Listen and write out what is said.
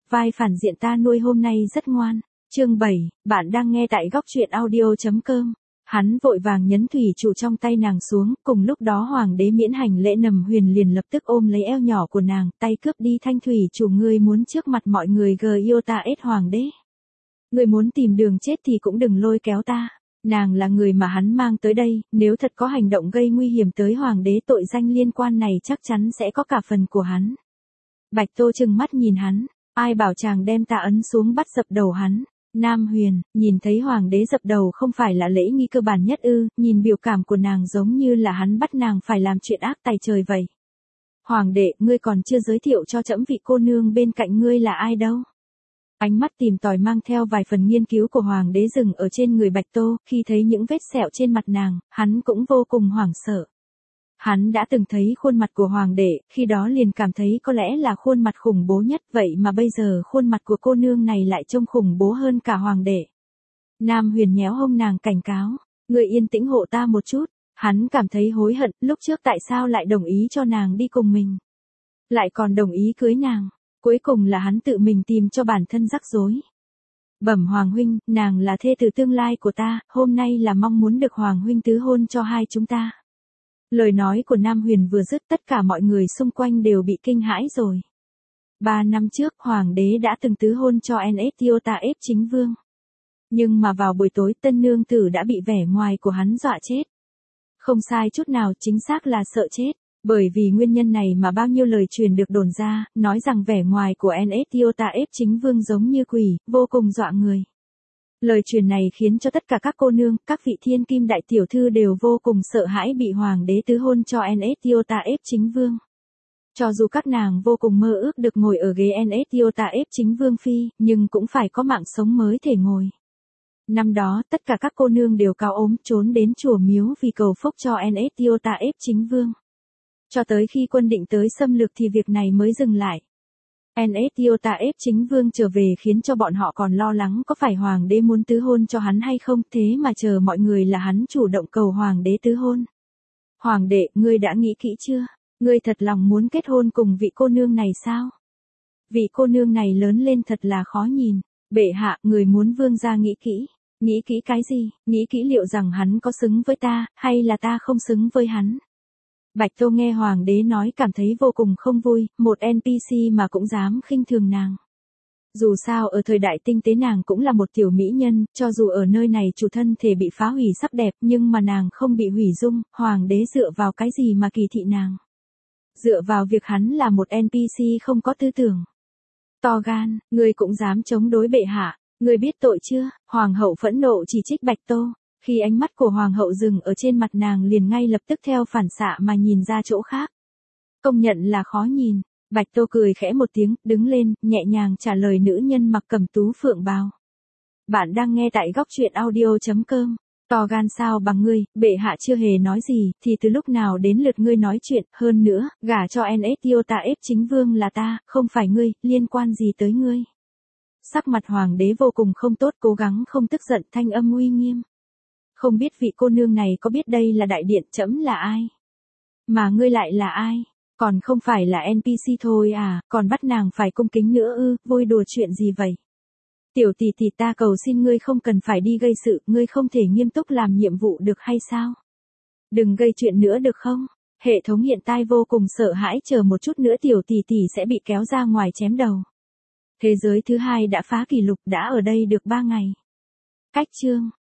vai phản diện ta nuôi hôm nay rất ngoan. Chương 7, bạn đang nghe tại góc truyện audio.com. Hắn vội vàng nhấn thủy trụ trong tay nàng xuống, cùng lúc đó hoàng đế miễn hành lễ Nầm Huyền liền lập tức ôm lấy eo nhỏ của nàng, tay cướp đi thanh thủy trụ. Ngươi muốn trước mặt mọi người yêu ta ết hoàng đế. Ngươi muốn tìm đường chết thì cũng đừng lôi kéo ta. Nàng là người mà hắn mang tới đây, nếu thật có hành động gây nguy hiểm tới hoàng đế, tội danh liên quan này chắc chắn sẽ có cả phần của hắn. Bạch Tô trừng mắt nhìn hắn, ai bảo chàng đem ta ấn xuống bắt dập đầu hắn. Nam Huyền, nhìn thấy hoàng đế dập đầu không phải là lễ nghi cơ bản nhất ư? Nhìn biểu cảm của nàng giống như là hắn bắt nàng phải làm chuyện ác tày trời vậy. Hoàng đệ, ngươi còn chưa giới thiệu cho trẫm vị cô nương bên cạnh ngươi là ai đâu. Ánh mắt tìm tòi mang theo vài phần nghiên cứu của hoàng đế dừng ở trên người Bạch Tô, khi thấy những vết sẹo trên mặt nàng, hắn cũng vô cùng hoảng sợ. Hắn đã từng thấy khuôn mặt của hoàng đệ, khi đó liền cảm thấy có lẽ là khuôn mặt khủng bố nhất, vậy mà bây giờ khuôn mặt của cô nương này lại trông khủng bố hơn cả hoàng đệ. Nam Huyền nhéo hông nàng cảnh cáo, ngươi yên tĩnh hộ ta một chút. Hắn cảm thấy hối hận, lúc trước tại sao lại đồng ý cho nàng đi cùng mình. Lại còn đồng ý cưới nàng. Cuối cùng là hắn tự mình tìm cho bản thân rắc rối. Bẩm hoàng huynh, nàng là thê tử tương lai của ta, hôm nay là mong muốn được hoàng huynh tứ hôn cho hai chúng ta. Lời nói của Nam Huyền vừa dứt, tất cả mọi người xung quanh đều bị kinh hãi rồi. 3 năm trước, hoàng đế đã từng tứ hôn cho Nstiota ép chính vương. Nhưng mà vào buổi tối, tân nương tử đã bị vẻ ngoài của hắn dọa chết. Không sai chút nào, chính xác là sợ chết. Bởi vì nguyên nhân này mà bao nhiêu lời truyền được đồn ra, nói rằng vẻ ngoài của Nstiota ép chính vương giống như quỷ, vô cùng dọa người. Lời truyền này khiến cho tất cả các cô nương, các vị thiên kim đại tiểu thư đều vô cùng sợ hãi bị hoàng đế tứ hôn cho Nstiota ép chính vương. Cho dù các nàng vô cùng mơ ước được ngồi ở ghế Nstiota ép chính vương phi, nhưng cũng phải có mạng sống mới thể ngồi. Năm đó, tất cả các cô nương đều cao ốm trốn đến chùa miếu vì cầu phúc cho Nstiota ép chính vương. Cho tới khi quân định tới xâm lược thì việc này mới dừng lại. Nstiota ép chính vương trở về khiến cho bọn họ còn lo lắng có phải hoàng đế muốn tứ hôn cho hắn hay không, thế mà chờ mọi người là hắn chủ động cầu hoàng đế tứ hôn. Hoàng đệ, ngươi đã nghĩ kỹ chưa? Ngươi thật lòng muốn kết hôn cùng vị cô nương này sao? Vị cô nương này lớn lên thật là khó nhìn. Bệ hạ, người muốn vương gia nghĩ kỹ. Nghĩ kỹ cái gì? Nghĩ kỹ liệu rằng hắn có xứng với ta, hay là ta không xứng với hắn? Bạch Tô nghe hoàng đế nói cảm thấy vô cùng không vui, một NPC mà cũng dám khinh thường nàng. Dù sao ở thời đại tinh tế nàng cũng là một tiểu mỹ nhân, cho dù ở nơi này chủ thân thể bị phá hủy sắc đẹp nhưng mà nàng không bị hủy dung, hoàng đế dựa vào cái gì mà kỳ thị nàng? Dựa vào việc hắn là một NPC không có tư tưởng. To gan, ngươi cũng dám chống đối bệ hạ, ngươi biết tội chưa? Hoàng hậu phẫn nộ chỉ trích Bạch Tô. Khi ánh mắt của hoàng hậu dừng ở trên mặt nàng liền ngay lập tức theo phản xạ mà nhìn ra chỗ khác. Công nhận là khó nhìn. Bạch Tô cười khẽ một tiếng, đứng lên, nhẹ nhàng trả lời nữ nhân mặc cẩm tú phượng bào. Bạn đang nghe tại góc truyện audio.com. To gan sao bằng ngươi, bệ hạ chưa hề nói gì, thì từ lúc nào đến lượt ngươi nói chuyện, hơn nữa, gả cho Nstiota ép chính vương là ta, không phải ngươi, liên quan gì tới ngươi. Sắc mặt hoàng đế vô cùng không tốt, cố gắng không tức giận, thanh âm uy nghiêm. Không biết vị cô nương này có biết đây là đại điện trẫm là ai? Mà ngươi lại là ai? Còn không phải là NPC thôi à, còn bắt nàng phải cung kính nữa ư, vui đùa chuyện gì vậy? Tiểu tỷ tỷ ta cầu xin ngươi không cần phải đi gây sự, ngươi không thể nghiêm túc làm nhiệm vụ được hay sao? Đừng gây chuyện nữa được không? Hệ thống hiện tại vô cùng sợ hãi, chờ một chút nữa tiểu tỷ tỷ sẽ bị kéo ra ngoài chém đầu. Thế giới thứ 2 đã phá kỷ lục, đã ở đây được 3 ngày. Cách chương